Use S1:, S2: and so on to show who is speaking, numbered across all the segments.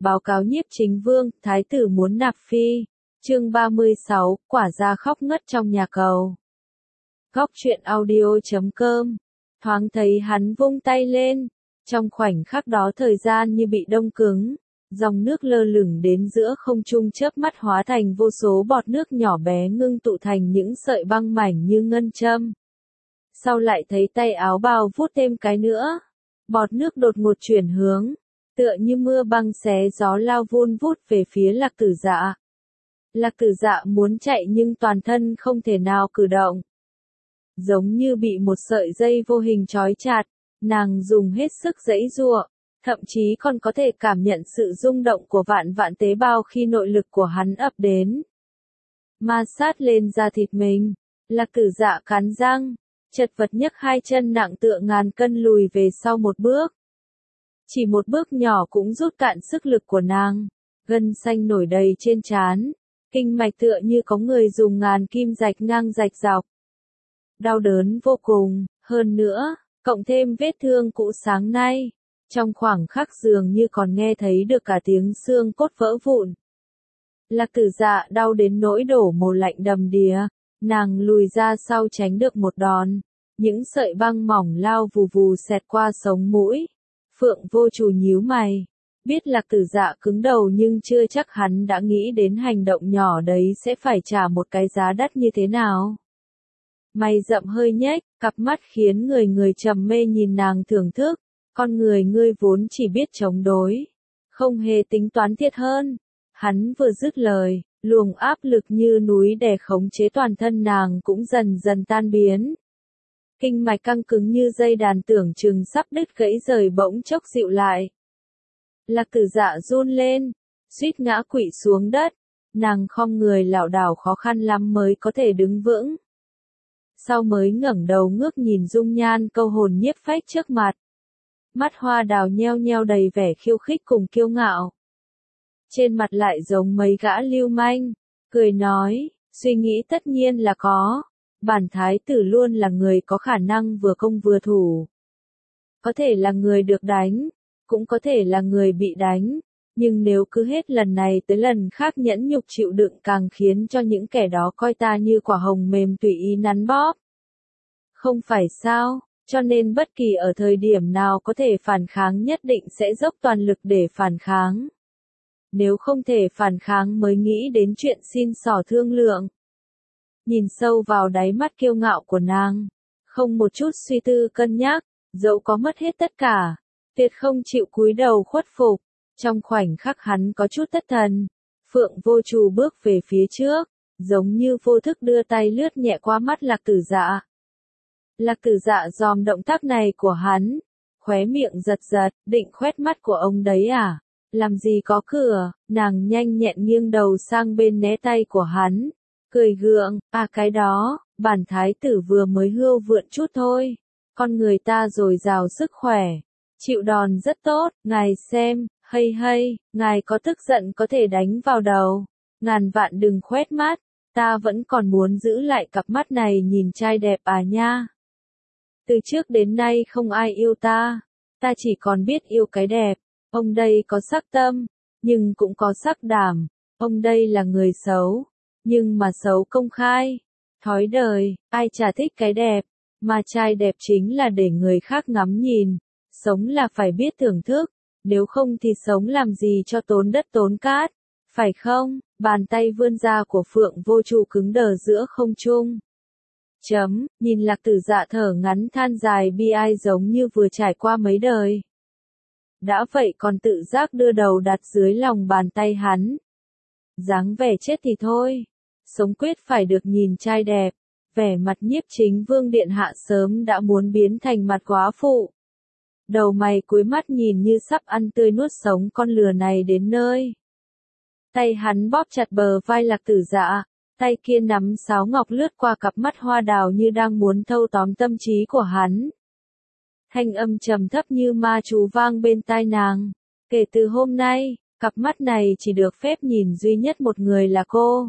S1: Báo cáo nhiếp chính vương, thái tử muốn nạp phi. Chương 36, quả ra khóc ngất trong nhà cầu. Góc truyện audio.com. Thoáng thấy hắn vung tay lên. Trong khoảnh khắc đó thời gian như bị đông cứng. Dòng nước lơ lửng đến giữa không trung chớp mắt hóa thành vô số bọt nước nhỏ bé ngưng tụ thành những sợi băng mảnh như ngân châm. Sau lại thấy tay áo bào vuốt thêm cái nữa. Bọt nước đột ngột chuyển hướng. Tựa như mưa băng xé gió lao vun vút về phía Lạc Tử Dạ. Lạc Tử Dạ muốn chạy nhưng toàn thân không thể nào cử động. Giống như bị một sợi dây vô hình trói chặt, nàng dùng hết sức giãy giụa, thậm chí còn có thể cảm nhận sự rung động của vạn vạn tế bào khi nội lực của hắn ập đến. Ma sát lên da thịt mình, Lạc Tử Dạ cắn răng, chật vật nhấc hai chân nặng tựa ngàn cân lùi về sau một bước. Chỉ một bước nhỏ cũng rút cạn sức lực của nàng, gân xanh nổi đầy trên trán, kinh mạch tựa như có người dùng ngàn kim rạch ngang rạch dọc. Đau đớn vô cùng, hơn nữa, cộng thêm vết thương cũ sáng nay, trong khoảng khắc dường như còn nghe thấy được cả tiếng xương cốt vỡ vụn. Lạc Tử Dạ đau đến nỗi đổ mồ lạnh đầm đìa, nàng lùi ra sau tránh được một đòn, những sợi băng mỏng lao vù vù xẹt qua sống mũi. Phượng Vô Trù nhíu mày, biết Lạc Tử Dạ cứng đầu nhưng chưa chắc hắn đã nghĩ đến hành động nhỏ đấy sẽ phải trả một cái giá đắt như thế nào. Mày rậm hơi nhếch, cặp mắt khiến người trầm mê nhìn nàng thưởng thức, con người ngươi vốn chỉ biết chống đối, không hề tính toán thiệt hơn. Hắn vừa dứt lời, luồng áp lực như núi đè khống chế toàn thân nàng cũng dần dần tan biến. Kinh mạch căng cứng như dây đàn tưởng chừng sắp đứt gãy rời bỗng chốc dịu lại. Lạc Tử Dạ run lên, suýt ngã quỵ xuống đất, nàng khom người lảo đảo khó khăn lắm mới có thể đứng vững. Sau mới ngẩng đầu ngước nhìn dung nhan câu hồn nhiếp phách trước mặt. Mắt hoa đào nheo nheo đầy vẻ khiêu khích cùng kiêu ngạo. Trên mặt lại giống mấy gã lưu manh, cười nói, suy nghĩ tất nhiên là có. Bản thái tử luôn là người có khả năng vừa công vừa thủ. Có thể là người được đánh, cũng có thể là người bị đánh, nhưng nếu cứ hết lần này tới lần khác nhẫn nhục chịu đựng càng khiến cho những kẻ đó coi ta như quả hồng mềm tùy ý nắn bóp. Không phải sao, cho nên bất kỳ ở thời điểm nào có thể phản kháng nhất định sẽ dốc toàn lực để phản kháng. Nếu không thể phản kháng mới nghĩ đến chuyện xin xỏ thương lượng. Nhìn sâu vào đáy mắt kiêu ngạo của nàng, không một chút suy tư cân nhắc, dẫu có mất hết tất cả, tuyệt không chịu cúi đầu khuất phục. Trong khoảnh khắc hắn có chút thất thần, Phượng Vô Trù bước về phía trước, giống như vô thức đưa tay lướt nhẹ qua mắt Lạc Tử Dạ. Lạc Tử Dạ dòm động tác này của hắn, khóe miệng giật giật, định khoét mắt của ông đấy à? Làm gì có cửa, nàng nhanh nhẹn nghiêng đầu sang bên né tay của hắn. Cười gượng, à cái đó, bản thái tử vừa mới hươu vượn chút thôi. Con người ta dồi dào sức khỏe, chịu đòn rất tốt, ngài xem, hay, ngài có tức giận có thể đánh vào đầu. Ngàn vạn đừng khoét mắt, ta vẫn còn muốn giữ lại cặp mắt này nhìn trai đẹp à nha. Từ trước đến nay không ai yêu ta chỉ còn biết yêu cái đẹp. Ông đây có sắc tâm, nhưng cũng có sắc đảm. Ông đây là người xấu, nhưng mà xấu công khai. Thói đời, ai chả thích cái đẹp, mà trai đẹp chính là để người khác ngắm nhìn. Sống là phải biết thưởng thức, nếu không thì sống làm gì cho tốn đất tốn cát, phải không? Bàn tay vươn ra của Phượng Vô Trù cứng đờ giữa không trung. Nhìn Lạc Tử Dạ thở ngắn than dài bi ai giống như vừa trải qua mấy đời. Đã vậy còn tự giác đưa đầu đặt dưới lòng bàn tay hắn. Dáng vẻ chết thì thôi, sống quyết phải được nhìn trai đẹp. Vẻ mặt nhiếp chính vương điện hạ sớm đã muốn biến thành mặt góa phụ. Đầu mày cúi mắt nhìn như sắp ăn tươi nuốt sống con lừa này đến nơi. Tay hắn bóp chặt bờ vai Lạc Tử Dạ, tay kia nắm sáo ngọc lướt qua cặp mắt hoa đào như đang muốn thâu tóm tâm trí của hắn. Thanh âm trầm thấp như ma chú vang bên tai nàng. Kể từ hôm nay, cặp mắt này chỉ được phép nhìn duy nhất một người là cô.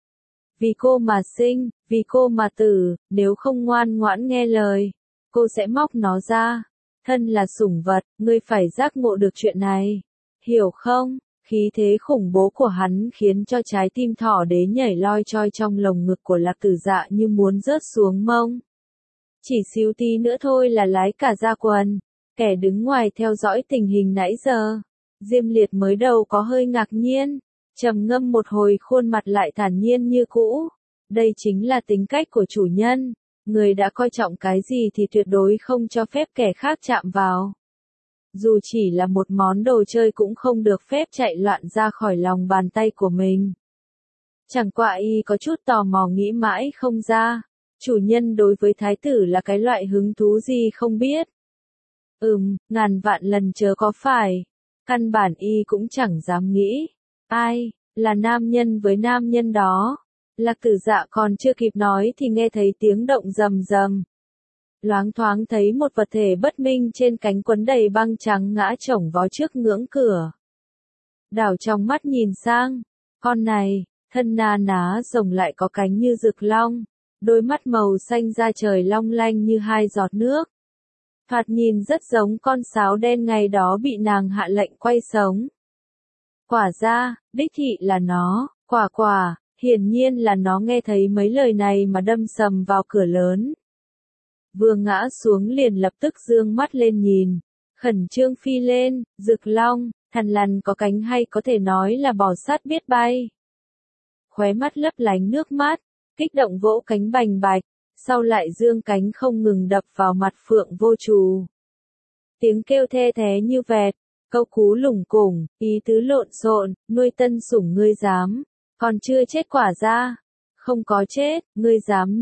S1: Vì cô mà sinh, vì cô mà tử, nếu không ngoan ngoãn nghe lời, cô sẽ móc nó ra. Thân là sủng vật, ngươi phải giác ngộ được chuyện này. Hiểu không? Khí thế khủng bố của hắn khiến cho trái tim thỏ đế nhảy loi choi trong lồng ngực của Lạc Tử Dạ như muốn rớt xuống mông. Chỉ xíu tí nữa thôi là lái cả ra quần. Kẻ đứng ngoài theo dõi tình hình nãy giờ. Diêm Liệt mới đầu có hơi ngạc nhiên. Trầm ngâm một hồi khuôn mặt lại thản nhiên như cũ. Đây chính là tính cách của chủ nhân. Người đã coi trọng cái gì thì tuyệt đối không cho phép kẻ khác chạm vào. Dù chỉ là một món đồ chơi cũng không được phép chạy loạn ra khỏi lòng bàn tay của mình. Chẳng qua y có chút tò mò nghĩ mãi không ra. Chủ nhân đối với thái tử là cái loại hứng thú gì không biết. Ngàn vạn lần chớ có phải. Căn bản y cũng chẳng dám nghĩ. Ai, là nam nhân với nam nhân đó. Lạc Tử Dạ còn chưa kịp nói thì nghe thấy tiếng động rầm rầm. Loáng thoáng thấy một vật thể bất minh trên cánh quấn đầy băng trắng ngã chổng vó trước ngưỡng cửa. Đảo trong mắt nhìn sang, con này, thân na ná rồng lại có cánh như rực long, đôi mắt màu xanh da trời long lanh như hai giọt nước. Thoạt nhìn rất giống con sáo đen ngày đó bị nàng hạ lệnh quay sống. Quả ra, đích thị là nó, quả, hiển nhiên là nó nghe thấy mấy lời này mà đâm sầm vào cửa lớn. Vừa ngã xuống liền lập tức dương mắt lên nhìn, khẩn trương phi lên, rực long, thằn lằn có cánh hay có thể nói là bò sát biết bay. Khóe mắt lấp lánh nước mắt, kích động vỗ cánh bành bạch, sau lại dương cánh không ngừng đập vào mặt Phượng Vô Trù. Tiếng kêu the thé như vẹt, câu cú lủng củng, ý tứ lộn xộn, nuôi tân sủng ngươi dám, còn chưa chết quả ra. Không có chết, ngươi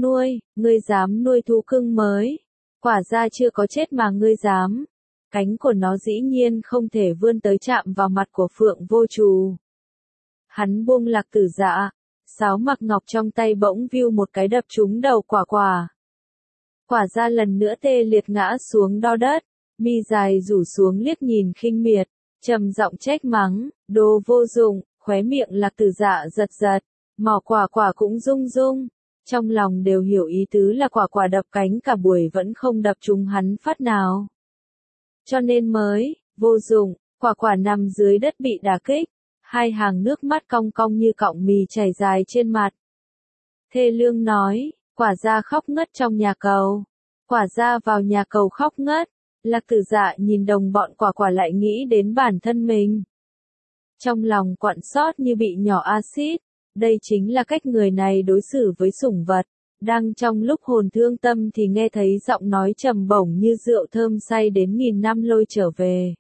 S1: dám nuôi thú cưng mới. Quả ra chưa có chết mà ngươi dám. Cánh của nó dĩ nhiên không thể vươn tới chạm vào mặt của Phượng Vô Trù. Hắn buông Lạc Tử Dạ, sáo mặc ngọc trong tay bỗng viu một cái đập trúng đầu quả. Quả ra lần nữa tê liệt ngã xuống đo đất, mi dài rủ xuống liếc nhìn khinh miệt, trầm giọng trách mắng, đồ vô dụng, khóe miệng Lạc Tử Dạ giật giật. Mỏ quả cũng rung rung, trong lòng đều hiểu ý tứ là quả đập cánh cả buổi vẫn không đập trúng hắn phát nào. Cho nên mới, vô dụng, quả nằm dưới đất bị đả kích, hai hàng nước mắt cong cong như cọng mì chảy dài trên mặt. Thê lương nói, quả ra khóc ngất trong nhà cầu, quả ra vào nhà cầu khóc ngất, Lạc Tử Dạ nhìn đồng bọn quả lại nghĩ đến bản thân mình. Trong lòng quặn xót như bị nhỏ axit. Đây chính là cách người này đối xử với sủng vật. Đang trong lúc hồn thương tâm thì nghe thấy giọng nói trầm bổng như rượu thơm say đến nghìn năm lôi trở về.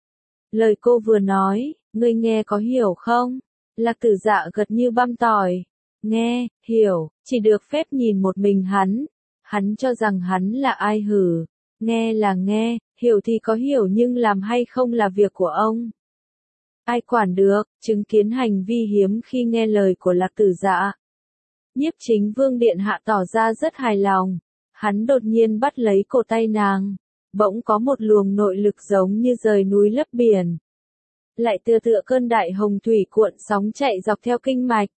S1: Lời cô vừa nói, ngươi nghe có hiểu không? Lạc Tử Dạ gật như băm tỏi. Nghe, hiểu, chỉ được phép nhìn một mình hắn. Hắn cho rằng hắn là ai hử? Nghe là nghe, hiểu thì có hiểu nhưng làm hay không là việc của ông. Ai quản được, chứng kiến hành vi hiếm khi nghe lời của Lạc Tử Dạ. Nhiếp Chính Vương điện hạ tỏ ra rất hài lòng. Hắn đột nhiên bắt lấy cổ tay nàng. Bỗng có một luồng nội lực giống như rời núi lấp biển. Lại tựa cơn đại hồng thủy cuộn sóng chạy dọc theo kinh mạch.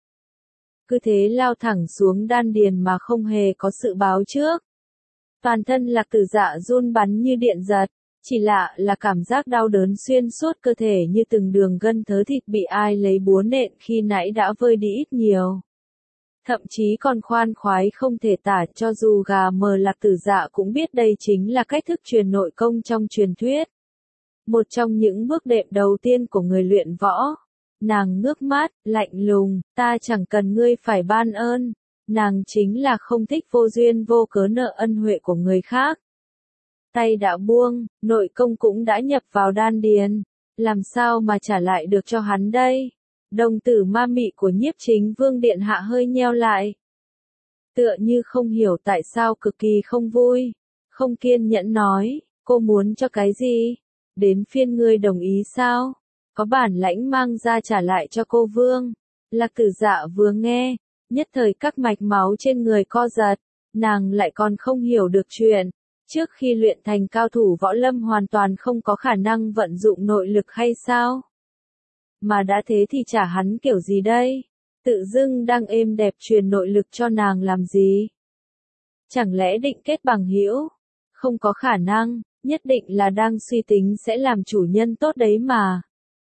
S1: Cứ thế lao thẳng xuống đan điền mà không hề có sự báo trước. Toàn thân Lạc Tử Dạ run bắn như điện giật. Chỉ lạ là cảm giác đau đớn xuyên suốt cơ thể như từng đường gân thớ thịt bị ai lấy búa nện khi nãy đã vơi đi ít nhiều. Thậm chí còn khoan khoái không thể tả, cho dù gà mờ Lạc Tử Dạ cũng biết đây chính là cách thức truyền nội công trong truyền thuyết. Một trong những bước đệm đầu tiên của người luyện võ. Nàng ngước mắt, lạnh lùng, ta chẳng cần ngươi phải ban ơn. Nàng chính là không thích vô duyên vô cớ nợ ân huệ của người khác. Tay đã buông, nội công cũng đã nhập vào đan điền. Làm sao mà trả lại được cho hắn đây? Đồng tử ma mị của Nhiếp Chính Vương điện hạ hơi nheo lại. Tựa như không hiểu tại sao cực kỳ không vui. Không kiên nhẫn nói, cô muốn cho cái gì? Đến phiên ngươi đồng ý sao? Có bản lãnh mang ra trả lại cho cô Vương. Lạc Tử Dạ vừa nghe, nhất thời các mạch máu trên người co giật. Nàng lại còn không hiểu được chuyện. Trước khi luyện thành cao thủ võ lâm hoàn toàn không có khả năng vận dụng nội lực hay sao? Mà đã thế thì trả hắn kiểu gì đây? Tự dưng đang êm đẹp truyền nội lực cho nàng làm gì? Chẳng lẽ định kết bằng hữu? Không có khả năng, nhất định là đang suy tính sẽ làm chủ nhân tốt đấy mà.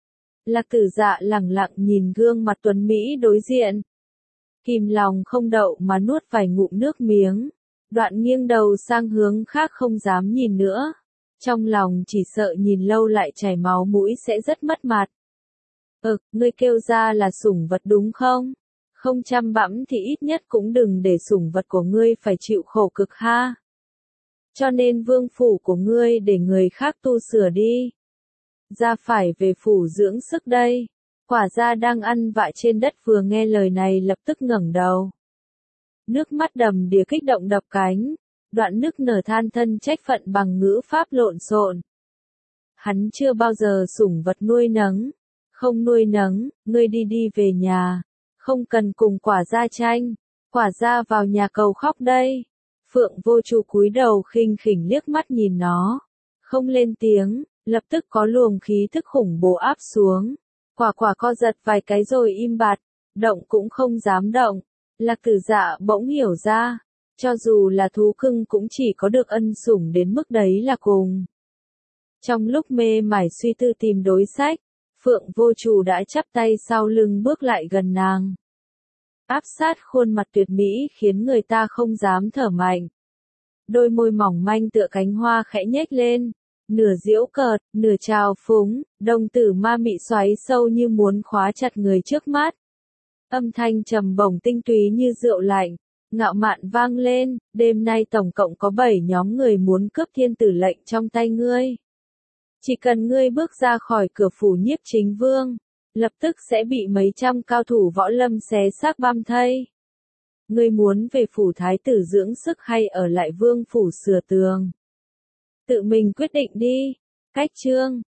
S1: Lạc Tử Dạ lẳng lặng nhìn gương mặt tuấn Mỹ đối diện. Kìm lòng không đậu mà nuốt vài ngụm nước miếng. Đoạn nghiêng đầu sang hướng khác không dám nhìn nữa. Trong lòng chỉ sợ nhìn lâu lại chảy máu mũi sẽ rất mất mặt. Ngươi kêu ra là sủng vật đúng không? Không chăm bẵm thì ít nhất cũng đừng để sủng vật của ngươi phải chịu khổ cực ha. Cho nên vương phủ của ngươi để người khác tu sửa đi. Ra phải về phủ dưỡng sức đây. Quả ra đang ăn vạ trên đất vừa nghe lời này lập tức ngẩng đầu. Nước mắt đầm đìa kích động đập cánh. Đoạn nức nở than thân trách phận bằng ngữ pháp lộn xộn. Hắn chưa bao giờ sủng vật nuôi nấng. Không nuôi nấng, ngươi đi về nhà. Không cần cùng quả gia tranh. Quả gia vào nhà cầu khóc đây. Phượng Vô Chủ cúi đầu khinh khỉnh liếc mắt nhìn nó. Không lên tiếng, lập tức có luồng khí thức khủng bố áp xuống. Quả co giật vài cái rồi im bặt. Động cũng không dám động. Lạc Tử Dạ bỗng hiểu ra. Cho dù là thú cưng cũng chỉ có được ân sủng đến mức đấy là cùng. Trong lúc mê mải suy tư tìm đối sách, Phượng Vô Chủ đã chắp tay sau lưng bước lại gần nàng. Áp sát khuôn mặt tuyệt mỹ khiến người ta không dám thở mạnh. Đôi môi mỏng manh tựa cánh hoa khẽ nhếch lên, nửa giễu cợt, nửa trào phúng, đồng tử ma mị xoáy sâu như muốn khóa chặt người trước mắt. Âm thanh trầm bổng tinh túy như rượu lạnh, ngạo mạn vang lên, đêm nay tổng cộng có 7 nhóm người muốn cướp thiên tử lệnh trong tay ngươi. Chỉ cần ngươi bước ra khỏi cửa phủ Nhiếp Chính Vương, lập tức sẽ bị mấy trăm cao thủ võ lâm xé xác băm thây. Ngươi muốn về phủ thái tử dưỡng sức hay ở lại vương phủ sửa tường? Tự mình quyết định đi. Cách chương